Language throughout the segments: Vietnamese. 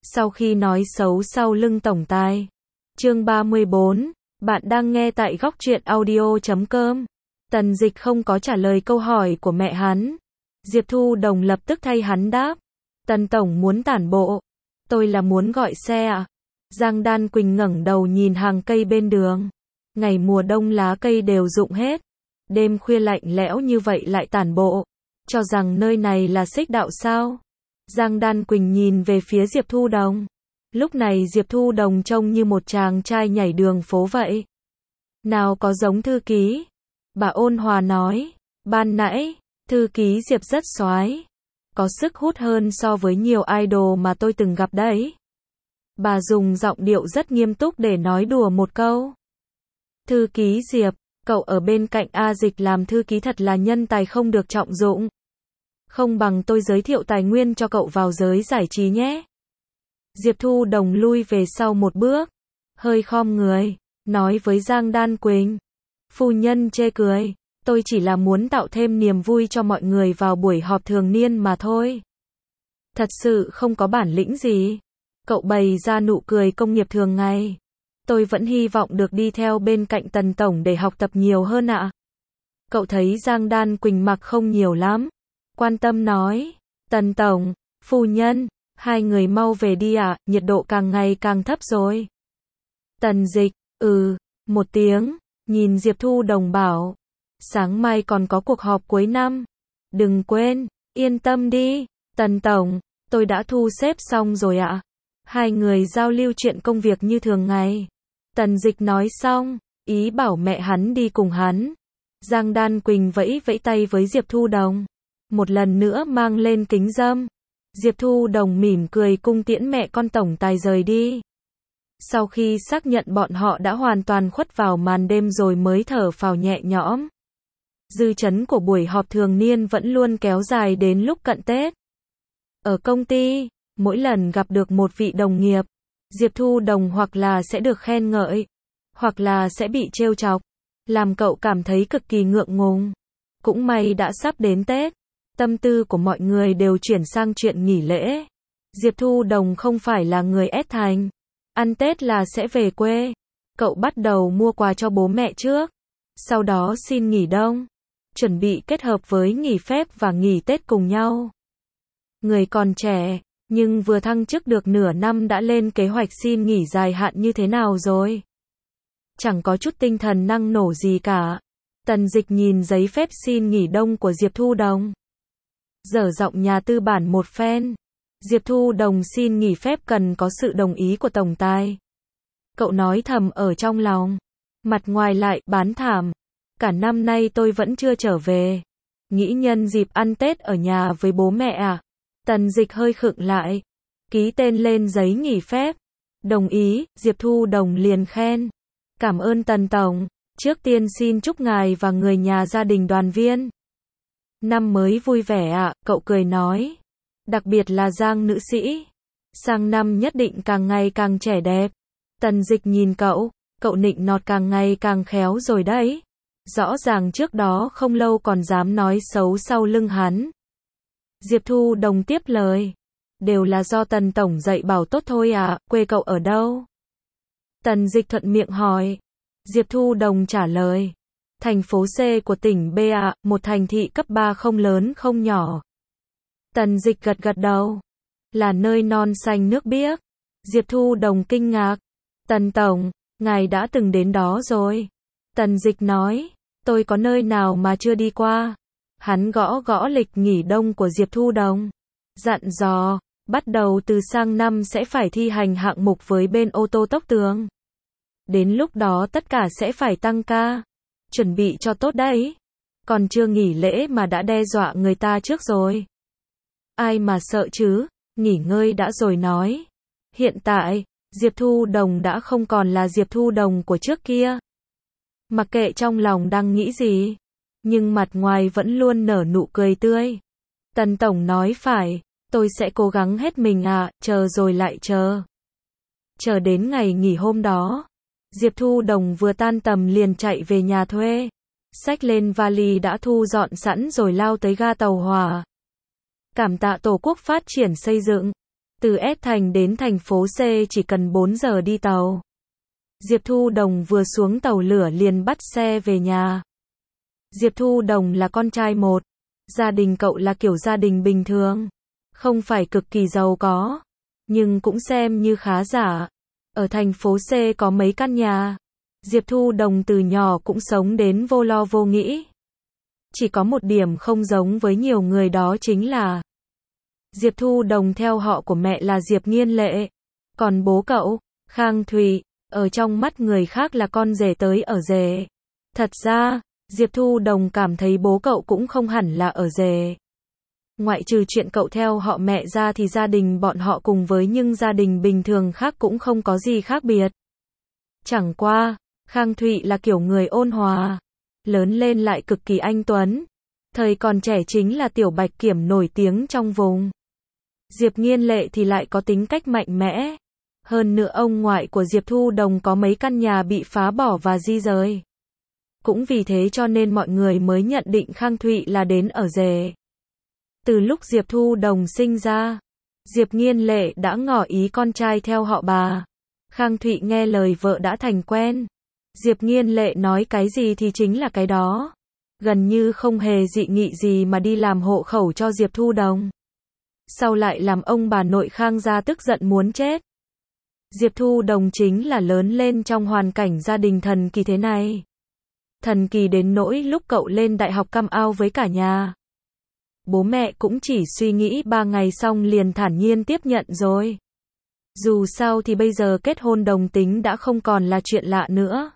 Sau khi nói xấu sau lưng tổng tài. Chương 34, bạn đang nghe tại góc truyện audio.com. Tần Dịch không có trả lời câu hỏi của mẹ hắn. Diệp Thu Đồng lập tức thay hắn đáp. Tần tổng muốn tản bộ. Tôi là muốn gọi xe ạ. Giang Đan Quỳnh ngẩng đầu nhìn hàng cây bên đường. Ngày mùa đông lá cây đều rụng hết. Đêm khuya lạnh lẽo như vậy lại tản bộ. Cho rằng nơi này là xích đạo sao? Giang Đan Quỳnh nhìn về phía Diệp Thu Đồng. Lúc này Diệp Thu Đồng trông như một chàng trai nhảy đường phố vậy. Nào có giống thư ký. Bà ôn hòa nói. Ban nãy, thư ký Diệp rất soái, có sức hút hơn so với nhiều idol mà tôi từng gặp đấy. Bà dùng giọng điệu rất nghiêm túc để nói đùa một câu. Thư ký Diệp, cậu ở bên cạnh A Dịch làm thư ký thật là nhân tài không được trọng dụng. Không bằng tôi giới thiệu tài nguyên cho cậu vào giới giải trí nhé. Diệp Thu Đồng lui về sau một bước, hơi khom người, nói với Giang Đan Quỳnh. Phu nhân chê cười, tôi chỉ là muốn tạo thêm niềm vui cho mọi người vào buổi họp thường niên mà thôi. Thật sự không có bản lĩnh gì. Cậu bày ra nụ cười công nghiệp thường ngày. Tôi vẫn hy vọng được đi theo bên cạnh Tần tổng để học tập nhiều hơn ạ. Cậu thấy Giang Đan Quỳnh mặc không nhiều lắm. Quan tâm nói, Tần tổng, phu nhân, hai người mau về đi ạ, nhiệt độ càng ngày càng thấp rồi. Tần Dịch, một tiếng, nhìn Diệp Thu Đồng bảo, sáng mai còn có cuộc họp cuối năm. Đừng quên, yên tâm đi, Tần tổng, tôi đã thu xếp xong rồi ạ. Hai người giao lưu chuyện công việc như thường ngày. Tần Dịch nói xong, ý bảo mẹ hắn đi cùng hắn. Giang Đan Quỳnh vẫy vẫy tay với Diệp Thu Đồng. Một lần nữa mang lên kính râm. Diệp Thu Đồng mỉm cười cung tiễn mẹ con tổng tài rời đi. Sau khi xác nhận bọn họ đã hoàn toàn khuất vào màn đêm rồi mới thở phào nhẹ nhõm. Dư chấn của buổi họp thường niên vẫn luôn kéo dài đến lúc cận Tết. Ở công ty, mỗi lần gặp được một vị đồng nghiệp, Diệp Thu Đồng hoặc là sẽ được khen ngợi, hoặc là sẽ bị trêu chọc, làm cậu cảm thấy cực kỳ ngượng ngùng. Cũng may đã sắp đến Tết, tâm tư của mọi người đều chuyển sang chuyện nghỉ lễ. Diệp Thu Đồng không phải là người ép thành, ăn Tết là sẽ về quê. Cậu bắt đầu mua quà cho bố mẹ trước, sau đó xin nghỉ đông, chuẩn bị kết hợp với nghỉ phép và nghỉ Tết cùng nhau. Người còn trẻ, nhưng vừa thăng chức được nửa năm đã lên kế hoạch xin nghỉ dài hạn như thế nào rồi? Chẳng có chút tinh thần năng nổ gì cả. Tần Dịch nhìn giấy phép xin nghỉ đông của Diệp Thu Đồng. Dở giọng nhà tư bản một phen. Diệp Thu Đồng xin nghỉ phép cần có sự đồng ý của tổng tài. Cậu nói thầm ở trong lòng. Mặt ngoài lại bán thảm. Cả năm nay tôi vẫn chưa trở về. Nghĩ nhân dịp ăn Tết ở nhà với bố mẹ à? Tần Dịch hơi khựng lại. Ký tên lên giấy nghỉ phép. Đồng ý, Diệp Thu Đồng liền khen. Cảm ơn Tần tổng. Trước tiên xin chúc ngài và người nhà gia đình đoàn viên. Năm mới vui vẻ ạ, cậu cười nói. Đặc biệt là Giang nữ sĩ. Sang năm nhất định càng ngày càng trẻ đẹp. Tần Dịch nhìn cậu nịnh nọt càng ngày càng khéo rồi đấy. Rõ ràng trước đó không lâu còn dám nói xấu sau lưng hắn. Diệp Thu Đồng tiếp lời. Đều là do Tần tổng dạy bảo tốt thôi ạ, quê cậu ở đâu? Tần Dịch thuận miệng hỏi. Diệp Thu Đồng trả lời. Thành phố C của tỉnh B ạ, một thành thị cấp 3 không lớn không nhỏ. Tần Dịch gật gật đầu. Là nơi non xanh nước biếc. Diệp Thu Đồng kinh ngạc. Tần tổng, ngài đã từng đến đó rồi. Tần Dịch nói. Tôi có nơi nào mà chưa đi qua. Hắn gõ gõ lịch nghỉ đông của Diệp Thu Đồng. Dặn dò, bắt đầu từ sang năm sẽ phải thi hành hạng mục với bên ô tô tốc tường. Đến lúc đó tất cả sẽ phải tăng ca. Chuẩn bị cho tốt đấy. Còn chưa nghỉ lễ mà đã đe dọa người ta trước rồi. Ai mà sợ chứ, nghỉ ngơi đã rồi nói. Hiện tại, Diệp Thu Đồng đã không còn là Diệp Thu Đồng của trước kia. Mặc kệ trong lòng đang nghĩ gì, nhưng mặt ngoài vẫn luôn nở nụ cười tươi. Tần tổng nói phải, tôi sẽ cố gắng hết mình ạ, chờ rồi lại chờ. Chờ đến ngày nghỉ hôm đó, Diệp Thu Đồng vừa tan tầm liền chạy về nhà thuê. Xách lên vali đã thu dọn sẵn rồi lao tới ga tàu hỏa. Cảm tạ Tổ quốc phát triển xây dựng. Từ S thành đến thành phố C chỉ cần 4 giờ đi tàu. Diệp Thu Đồng vừa xuống tàu lửa liền bắt xe về nhà. Diệp Thu Đồng là con trai một. Gia đình cậu là kiểu gia đình bình thường. Không phải cực kỳ giàu có. Nhưng cũng xem như khá giả. Ở thành phố C có mấy căn nhà. Diệp Thu Đồng từ nhỏ cũng sống đến vô lo vô nghĩ. Chỉ có một điểm không giống với nhiều người đó chính là Diệp Thu Đồng theo họ của mẹ là Diệp Nghiên Lệ. Còn bố cậu, Khang Thụy, ở trong mắt người khác là con rể tới ở rể. Thật ra, Diệp Thu Đồng cảm thấy bố cậu cũng không hẳn là ở rể. Ngoại trừ chuyện cậu theo họ mẹ ra thì gia đình bọn họ cùng với những gia đình bình thường khác cũng không có gì khác biệt. Chẳng qua, Khang Thụy là kiểu người ôn hòa, lớn lên lại cực kỳ anh tuấn. Thời còn trẻ chính là tiểu bạch kiểm nổi tiếng trong vùng. Diệp Nghiên Lệ thì lại có tính cách mạnh mẽ. Hơn nữa ông ngoại của Diệp Thu Đồng có mấy căn nhà bị phá bỏ và di rời. Cũng vì thế cho nên mọi người mới nhận định Khang Thụy là đến ở rể. Từ lúc Diệp Thu Đồng sinh ra, Diệp Nghiên Lệ đã ngỏ ý con trai theo họ bà. Khang Thụy nghe lời vợ đã thành quen. Diệp Nghiên Lệ nói cái gì thì chính là cái đó. Gần như không hề dị nghị gì mà đi làm hộ khẩu cho Diệp Thu Đồng. Sau lại làm ông bà nội Khang gia tức giận muốn chết. Diệp Thu Đồng chính là lớn lên trong hoàn cảnh gia đình thần kỳ thế này. Thần kỳ đến nỗi lúc cậu lên đại học cam ao với cả nhà. Bố mẹ cũng chỉ suy nghĩ 3 ngày xong liền thản nhiên tiếp nhận rồi. Dù sao thì bây giờ kết hôn đồng tính đã không còn là chuyện lạ nữa.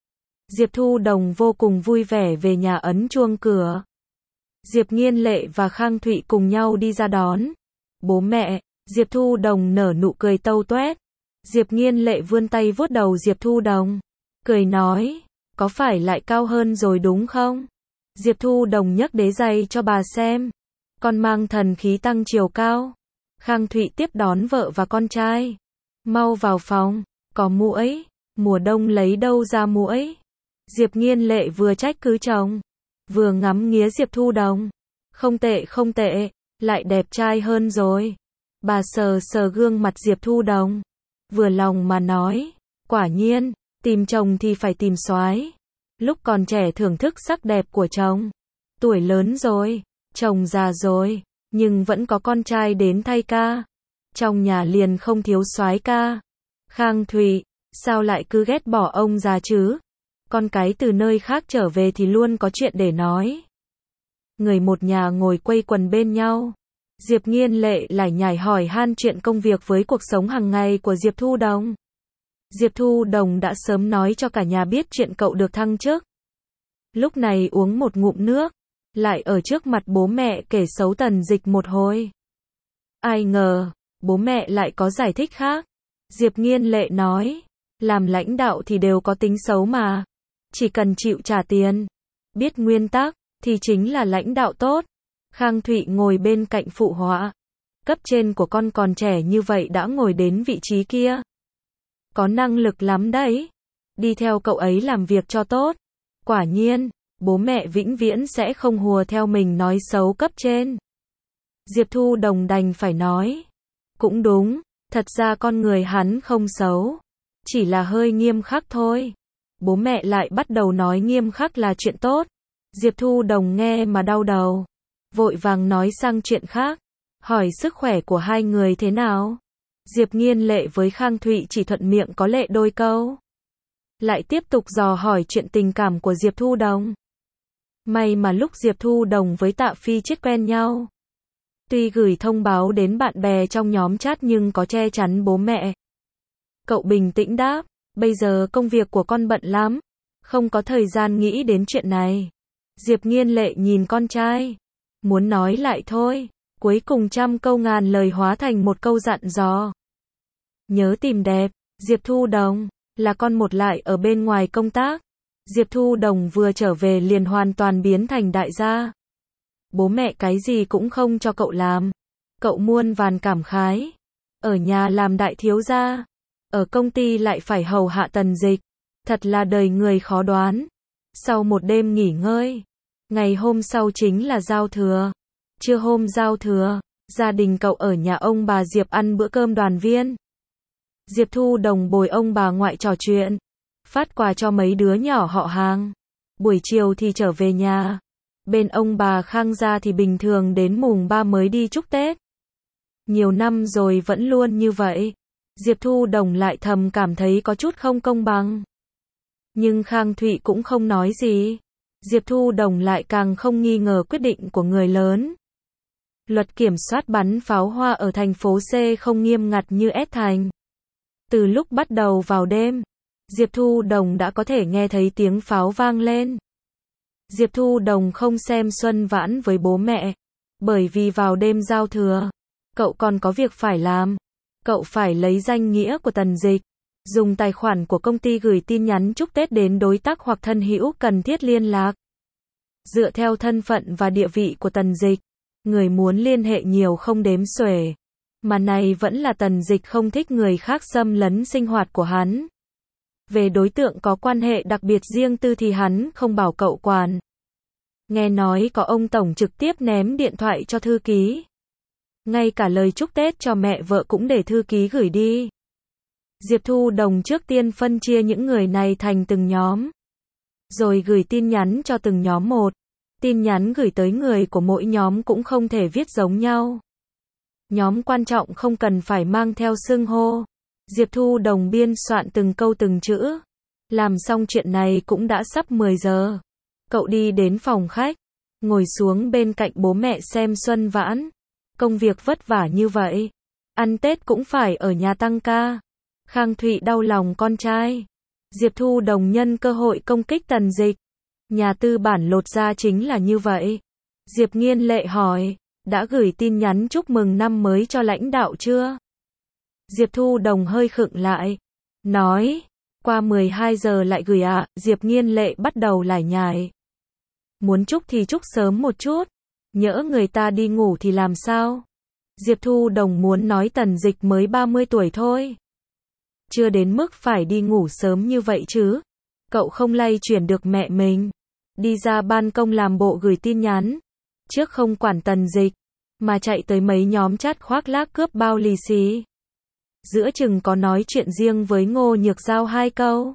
Diệp Thu Đồng vô cùng vui vẻ về nhà ấn chuông cửa. Diệp Nghiên Lệ và Khang Thụy cùng nhau đi ra đón. Bố mẹ, Diệp Thu Đồng nở nụ cười tâu toét. Diệp Nghiên Lệ vươn tay vuốt đầu Diệp Thu Đồng. Cười nói, có phải lại cao hơn rồi đúng không? Diệp Thu Đồng nhấc đế giày cho bà xem. Con mang thần khí tăng chiều cao. Khang Thụy tiếp đón vợ và con trai. Mau vào phòng, có muỗi, mùa đông lấy đâu ra muỗi? Diệp Nghiên Lệ vừa trách cứ chồng, vừa ngắm nghía Diệp Thu Đồng. Không tệ không tệ, lại đẹp trai hơn rồi. Bà sờ sờ gương mặt Diệp Thu Đồng, vừa lòng mà nói, quả nhiên, tìm chồng thì phải tìm soái. Lúc còn trẻ thưởng thức sắc đẹp của chồng. Tuổi lớn rồi, chồng già rồi, nhưng vẫn có con trai đến thay ca. Trong nhà liền không thiếu soái ca. Khang Thụy, sao lại cứ ghét bỏ ông già chứ? Con cái từ nơi khác trở về thì luôn có chuyện để nói. Người một nhà ngồi quây quần bên nhau. Diệp Nghiên Lệ lải nhải hỏi han chuyện công việc với cuộc sống hàng ngày của Diệp Thu Đồng. Diệp Thu Đồng đã sớm nói cho cả nhà biết chuyện cậu được thăng chức. Lúc này uống một ngụm nước, lại ở trước mặt bố mẹ kể xấu Tần Dịch một hồi. Ai ngờ, bố mẹ lại có giải thích khác. Diệp Nghiên Lệ nói, làm lãnh đạo thì đều có tính xấu mà. Chỉ cần chịu trả tiền, biết nguyên tắc, thì chính là lãnh đạo tốt. Khang Thụy ngồi bên cạnh phụ họa. Cấp trên của con còn trẻ như vậy đã ngồi đến vị trí kia. Có năng lực lắm đấy. Đi theo cậu ấy làm việc cho tốt. Quả nhiên, bố mẹ vĩnh viễn sẽ không hùa theo mình nói xấu cấp trên. Diệp Thu Đồng đành phải nói. Cũng đúng, thật ra con người hắn không xấu. Chỉ là hơi nghiêm khắc thôi. Bố mẹ lại bắt đầu nói nghiêm khắc là chuyện tốt. Diệp Thu Đồng nghe mà đau đầu. Vội vàng nói sang chuyện khác. Hỏi sức khỏe của hai người thế nào? Diệp Nghiên Lệ với Khang Thụy chỉ thuận miệng có lệ đôi câu. Lại tiếp tục dò hỏi chuyện tình cảm của Diệp Thu Đồng. May mà lúc Diệp Thu Đồng với Tạ Phi Chiết quen nhau. Tuy gửi thông báo đến bạn bè trong nhóm chat nhưng có che chắn bố mẹ. Cậu bình tĩnh đáp, bây giờ công việc của con bận lắm. Không có thời gian nghĩ đến chuyện này. Diệp Nghiên Lệ nhìn con trai. Muốn nói lại thôi. Cuối cùng trăm câu ngàn lời hóa thành một câu dặn dò. Nhớ tìm đẹp, Diệp Thu Đồng, là con một lại ở bên ngoài công tác. Diệp Thu Đồng vừa trở về liền hoàn toàn biến thành đại gia. Bố mẹ cái gì cũng không cho cậu làm. Cậu muôn vàn cảm khái. Ở nhà làm đại thiếu gia. Ở công ty lại phải hầu hạ Tần Dịch. Thật là đời người khó đoán. Sau một đêm nghỉ ngơi. Ngày hôm sau chính là giao thừa. Trưa hôm giao thừa, Gia đình cậu ở nhà ông bà Diệp ăn bữa cơm đoàn viên. Diệp Thu Đồng bồi ông bà ngoại trò chuyện, phát quà cho mấy đứa nhỏ họ hàng. Buổi chiều thì trở về nhà. Bên ông bà Khang gia thì bình thường đến mùng 3 mới đi chúc Tết. Nhiều năm rồi vẫn luôn như vậy. Diệp Thu Đồng lại thầm cảm thấy có chút không công bằng. Nhưng Khang Thụy cũng không nói gì. Diệp Thu Đồng lại càng không nghi ngờ quyết định của người lớn. Luật kiểm soát bắn pháo hoa ở thành phố C không nghiêm ngặt như S thành. Từ lúc bắt đầu vào đêm, Diệp Thu Đồng đã có thể nghe thấy tiếng pháo vang lên. Diệp Thu Đồng không xem Xuân Vãn với bố mẹ, bởi vì vào đêm giao thừa, cậu còn có việc phải làm. Cậu phải lấy danh nghĩa của Tần Dịch, dùng tài khoản của công ty gửi tin nhắn chúc Tết đến đối tác hoặc thân hữu cần thiết liên lạc. Dựa theo thân phận và địa vị của Tần Dịch, người muốn liên hệ nhiều không đếm xuể. Mà này vẫn là Tần Dịch không thích người khác xâm lấn sinh hoạt của hắn. Về đối tượng có quan hệ đặc biệt riêng tư thì hắn không bảo cậu quản. Nghe nói có ông tổng trực tiếp ném điện thoại cho thư ký. Ngay cả lời chúc Tết cho mẹ vợ cũng để thư ký gửi đi. Diệp Thu Đồng trước tiên phân chia những người này thành từng nhóm, rồi gửi tin nhắn cho từng nhóm một. Tin nhắn gửi tới người của mỗi nhóm cũng không thể viết giống nhau. Nhóm quan trọng không cần phải mang theo xưng hô. Diệp Thu Đồng biên soạn từng câu từng chữ. Làm xong chuyện này cũng đã sắp 10 giờ. Cậu đi đến phòng khách, ngồi xuống bên cạnh bố mẹ xem Xuân Vãn. Công việc vất vả như vậy, ăn Tết cũng phải ở nhà tăng ca. Khang Thụy đau lòng con trai. Diệp Thu Đồng nhân cơ hội công kích Tần Dịch. Nhà tư bản lột ra chính là như vậy. Diệp Nghiên Lệ hỏi, đã gửi tin nhắn chúc mừng năm mới cho lãnh đạo chưa? Diệp Thu Đồng hơi khựng lại, nói, qua 12 giờ lại gửi ạ. Diệp Nghiên Lệ bắt đầu lải nhải. Muốn chúc thì chúc sớm một chút, nhỡ người ta đi ngủ thì làm sao? Diệp Thu Đồng muốn nói Tần Dịch mới 30 tuổi thôi. Chưa đến mức phải đi ngủ sớm như vậy chứ. Cậu không lay chuyển được mẹ mình. Đi ra ban công làm bộ gửi tin nhắn. Trước không quản Tần Dịch, mà chạy tới mấy nhóm chat khoác lác cướp bao lì xì. Giữa chừng có nói chuyện riêng với Ngô Nhược Giao 2 câu.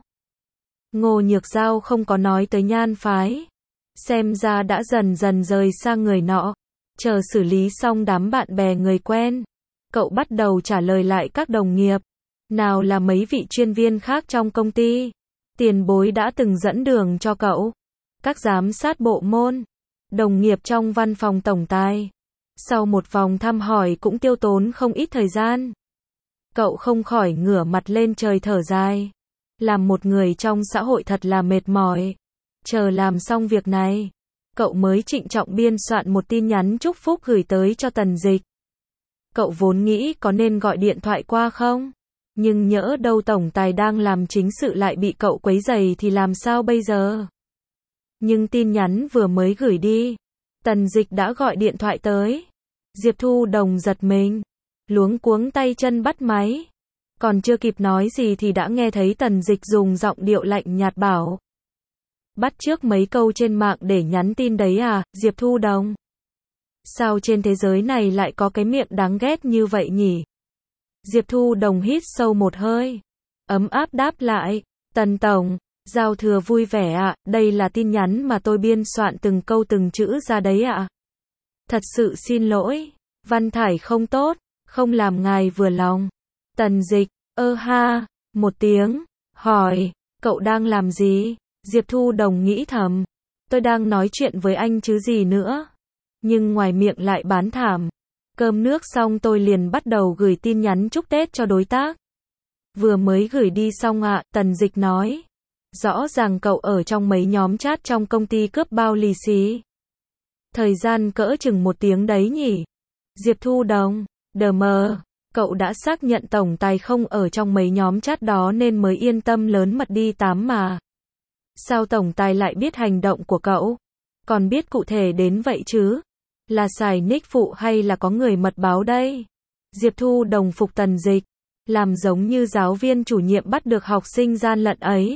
Ngô Nhược Giao không có nói tới Nhan phái. Xem ra đã dần dần rời sang người nọ. Chờ xử lý xong đám bạn bè người quen, cậu bắt đầu trả lời lại các đồng nghiệp. Nào là mấy vị chuyên viên khác trong công ty. Tiền bối đã từng dẫn đường cho cậu. Các giám sát bộ môn, đồng nghiệp trong văn phòng tổng tài. Sau một vòng thăm hỏi cũng tiêu tốn không ít thời gian. Cậu không khỏi ngửa mặt lên trời thở dài. Làm một người trong xã hội thật là mệt mỏi. Chờ làm xong việc này, cậu mới trịnh trọng biên soạn một tin nhắn chúc phúc gửi tới cho Tần Dịch. Cậu vốn nghĩ có nên gọi điện thoại qua không? Nhưng nhỡ đâu tổng tài đang làm chính sự lại bị cậu quấy rầy thì làm sao bây giờ? Nhưng tin nhắn vừa mới gửi đi, Tần Dịch đã gọi điện thoại tới. Diệp Thu Đồng giật mình, luống cuống tay chân bắt máy. Còn chưa kịp nói gì thì đã nghe thấy Tần Dịch dùng giọng điệu lạnh nhạt bảo. Bắt chước mấy câu trên mạng để nhắn tin đấy à, Diệp Thu Đồng? Sao trên thế giới này lại có cái miệng đáng ghét như vậy nhỉ? Diệp Thu Đồng hít sâu một hơi, ấm áp đáp lại, Tần Tổng, giao thừa vui vẻ ạ, đây là tin nhắn mà tôi biên soạn từng câu từng chữ ra đấy ạ. Thật sự xin lỗi, văn thải không tốt, không làm ngài vừa lòng. Tần Dịch, ha, một tiếng, hỏi, cậu đang làm gì? Diệp Thu Đồng nghĩ thầm, tôi đang nói chuyện với anh chứ gì nữa. Nhưng ngoài miệng lại bán thảm. Cơm nước xong tôi liền bắt đầu gửi tin nhắn chúc Tết cho đối tác. Vừa mới gửi đi xong ạ, Tần Dịch nói. Rõ ràng cậu ở trong mấy nhóm chat trong công ty cướp bao lì xì. Thời gian cỡ chừng 1 tiếng đấy nhỉ? Diệp Thu Đồng, đờ mờ, cậu đã xác nhận tổng tài không ở trong mấy nhóm chat đó nên mới yên tâm lớn mật đi tám mà. Sao tổng tài lại biết hành động của cậu? Còn biết cụ thể đến vậy chứ? Là xài nick phụ hay là có người mật báo đây? Diệp Thu Đồng phục Tần Dịch, làm giống như giáo viên chủ nhiệm bắt được học sinh gian lận ấy.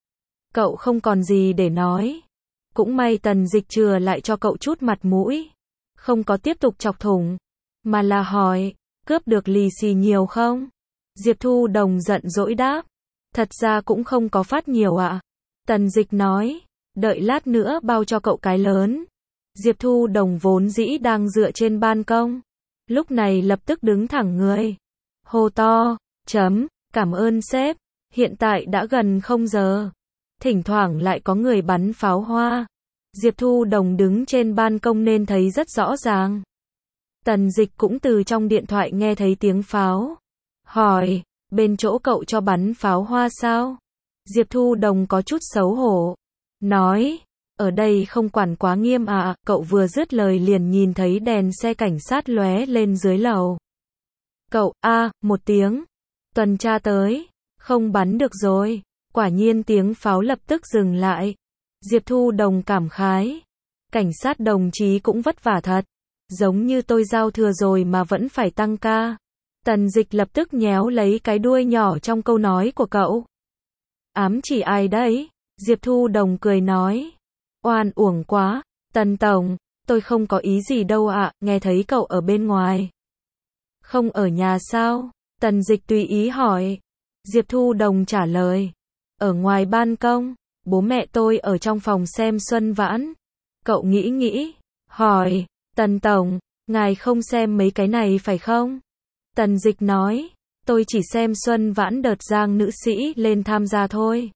Cậu không còn gì để nói. Cũng may Tần Dịch chừa lại cho cậu chút mặt mũi, không có tiếp tục chọc thủng. mà là hỏi, cướp được lì xì nhiều không? Diệp Thu Đồng giận dỗi đáp, thật ra cũng không có phát nhiều ạ. Tần Dịch nói, đợi lát nữa bao cho cậu cái lớn. Diệp Thu Đồng vốn dĩ đang dựa trên ban công, lúc này lập tức đứng thẳng người, hô to, cảm ơn sếp, hiện tại đã gần 0 giờ. Thỉnh thoảng lại có người bắn pháo hoa. Diệp Thu Đồng đứng trên ban công nên thấy rất rõ ràng. Tần Dịch cũng từ trong điện thoại nghe thấy tiếng pháo. Hỏi, bên chỗ cậu cho bắn pháo hoa sao? Diệp Thu Đồng có chút xấu hổ. Nói, ở đây không quản quá nghiêm ạ. Cậu vừa dứt lời liền nhìn thấy đèn xe cảnh sát lóe lên dưới lầu. Cậu, một tiếng. Tuần tra tới. Không bắn được rồi. Quả nhiên tiếng pháo lập tức dừng lại. Diệp Thu Đồng cảm khái. Cảnh sát đồng chí cũng vất vả thật. Giống như tôi giao thừa rồi mà vẫn phải tăng ca. Tần Dịch lập tức nhéo lấy cái đuôi nhỏ trong câu nói của cậu. Ám chỉ ai đấy? Diệp Thu Đồng cười nói. Oan uổng quá. Tần Tổng, tôi không có ý gì đâu ạ, nghe thấy cậu ở bên ngoài. Không ở nhà sao? Tần Dịch tùy ý hỏi. Diệp Thu Đồng trả lời. Ở ngoài ban công, bố mẹ tôi ở trong phòng xem Xuân Vãn. Cậu nghĩ, hỏi, Tần Tổng, ngài không xem mấy cái này phải không? Tần Dịch nói, tôi chỉ xem Xuân Vãn đợt Giang nữ sĩ lên tham gia thôi.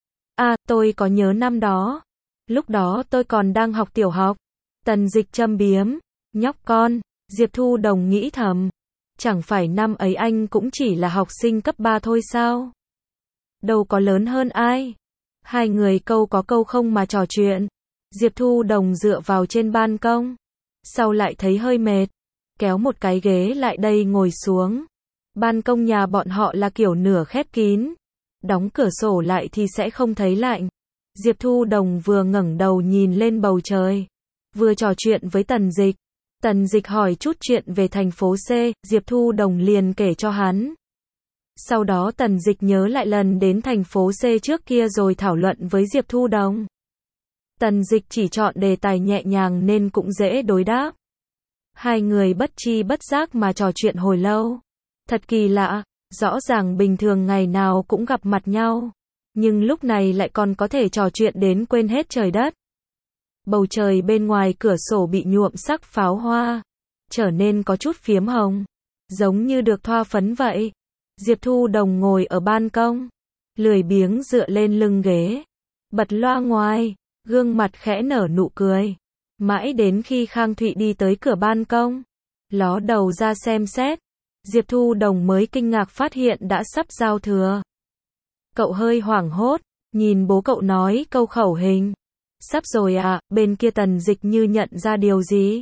Tôi có nhớ năm đó. Lúc đó tôi còn đang học tiểu học. Tần Dịch châm biếm, nhóc con. Diệp Thu Đồng nghĩ thầm. Chẳng phải năm ấy anh cũng chỉ là học sinh cấp 3 thôi sao? Đâu có lớn hơn ai. Hai người câu có câu không mà trò chuyện. Diệp Thu Đồng dựa vào trên ban công. Sau lại thấy hơi mệt. Kéo một cái ghế lại đây ngồi xuống. Ban công nhà bọn họ là kiểu nửa khép kín. Đóng cửa sổ lại thì sẽ không thấy lạnh. Diệp Thu Đồng vừa ngẩng đầu nhìn lên bầu trời. Vừa trò chuyện với Tần Dịch. Tần Dịch hỏi chút chuyện về thành phố C. Diệp Thu Đồng liền kể cho hắn. Sau đó Tần Dịch nhớ lại lần đến thành phố C trước kia rồi thảo luận với Diệp Thu Đồng. Tần Dịch chỉ chọn đề tài nhẹ nhàng nên cũng dễ đối đáp. Hai người bất tri bất giác mà trò chuyện hồi lâu. Thật kỳ lạ, rõ ràng bình thường ngày nào cũng gặp mặt nhau. Nhưng lúc này lại còn có thể trò chuyện đến quên hết trời đất. Bầu trời bên ngoài cửa sổ bị nhuộm sắc pháo hoa. Trở nên có chút phiếm hồng. Giống như được thoa phấn vậy. Diệp Thu Đồng ngồi ở ban công. Lười biếng dựa lên lưng ghế. Bật loa ngoài. Gương mặt khẽ nở nụ cười. Mãi đến khi Khang Thụy đi tới cửa ban công. Ló đầu ra xem xét. Diệp Thu Đồng mới kinh ngạc phát hiện đã sắp giao thừa. Cậu hơi hoảng hốt. Nhìn bố cậu nói câu khẩu hình. Sắp rồi ạ, bên kia Tần Dịch như nhận ra điều gì.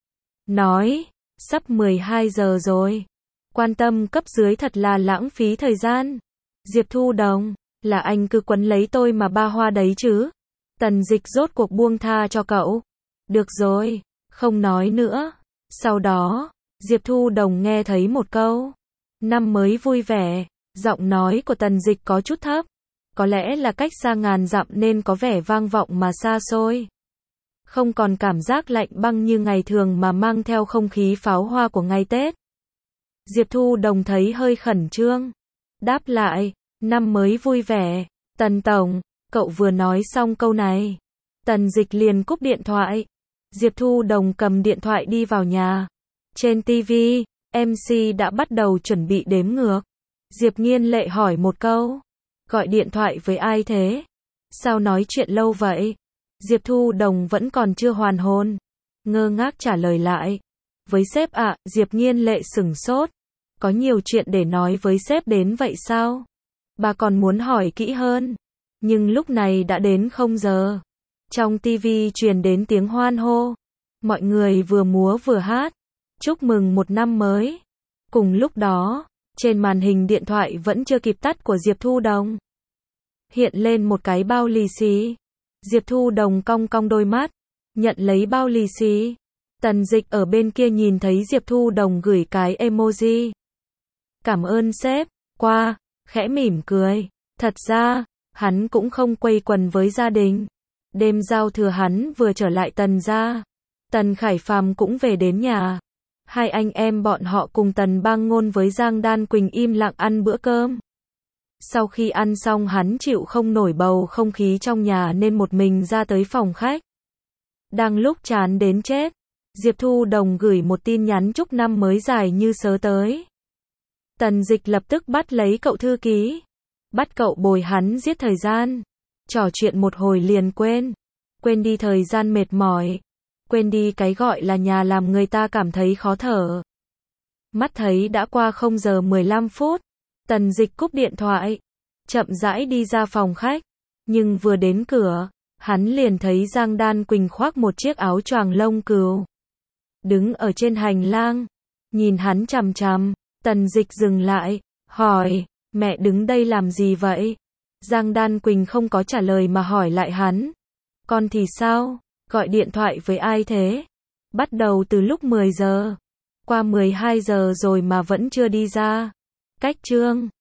Nói, sắp 12 giờ rồi. Quan tâm cấp dưới thật là lãng phí thời gian. Diệp Thu Đồng, là anh cứ quấn lấy tôi mà ba hoa đấy chứ. Tần Dịch rốt cuộc buông tha cho cậu. Được rồi, không nói nữa. Sau đó, Diệp Thu Đồng nghe thấy một câu. Năm mới vui vẻ. Giọng nói của Tần Dịch có chút thấp. Có lẽ là cách xa ngàn dặm nên có vẻ vang vọng mà xa xôi. Không còn cảm giác lạnh băng như ngày thường mà mang theo không khí pháo hoa của ngày Tết. Diệp Thu Đồng thấy hơi khẩn trương. Đáp lại, năm mới vui vẻ. Tần Tổng, cậu vừa nói xong câu này. Tần Dịch liền cúp điện thoại. Diệp Thu Đồng cầm điện thoại đi vào nhà. Trên TV, MC đã bắt đầu chuẩn bị đếm ngược. Diệp Nghiên Lệ hỏi một câu. Gọi điện thoại với ai thế? Sao nói chuyện lâu vậy? Diệp Thu Đồng vẫn còn chưa hoàn hồn. Ngơ ngác trả lời lại. Với sếp ạ. Diệp Nghiên Lệ sửng sốt. Có nhiều chuyện để nói với sếp đến vậy sao? Bà còn muốn hỏi kỹ hơn. Nhưng lúc này đã đến 0 giờ. Trong TV truyền đến tiếng hoan hô. Mọi người vừa múa vừa hát. Chúc mừng một năm mới. Cùng lúc đó, trên màn hình điện thoại vẫn chưa kịp tắt của Diệp Thu Đồng. Hiện lên một cái bao lì xì. Diệp Thu Đồng cong cong đôi mắt. Nhận lấy bao lì xì. Tần Dịch ở bên kia nhìn thấy Diệp Thu Đồng gửi cái emoji. Cảm ơn sếp. Qua. Khẽ mỉm cười. Thật ra, hắn cũng không quây quần với gia đình. Đêm giao thừa hắn vừa trở lại Tần gia. Tần Khải Phàm cũng về đến nhà. Hai anh em bọn họ cùng Tần Bang Ngôn với Giang Đan Quỳnh im lặng ăn bữa cơm. Sau khi ăn xong hắn chịu không nổi bầu không khí trong nhà nên một mình ra tới phòng khách. Đang lúc chán đến chết, Diệp Thu Đồng gửi một tin nhắn chúc năm mới dài như sớ tới. Tần Dịch lập tức bắt lấy cậu thư ký, bắt cậu bồi hắn giết thời gian. Trò chuyện một hồi liền quên đi thời gian mệt mỏi, quên đi cái gọi là nhà làm người ta cảm thấy khó thở. Mắt thấy đã qua 0 giờ 15 phút, Tần Dịch cúp điện thoại, chậm rãi đi ra phòng khách, nhưng vừa đến cửa, hắn liền thấy Giang Đan Quỳnh khoác một chiếc áo choàng lông cừu, đứng ở trên hành lang, nhìn hắn chằm chằm. Tần Dịch dừng lại, hỏi, mẹ đứng đây làm gì vậy? Giang Đan Quỳnh không có trả lời mà hỏi lại hắn, con thì sao? Gọi điện thoại với ai thế? Bắt đầu từ lúc 10 giờ, qua 12 giờ rồi mà vẫn chưa đi ra. Cách chương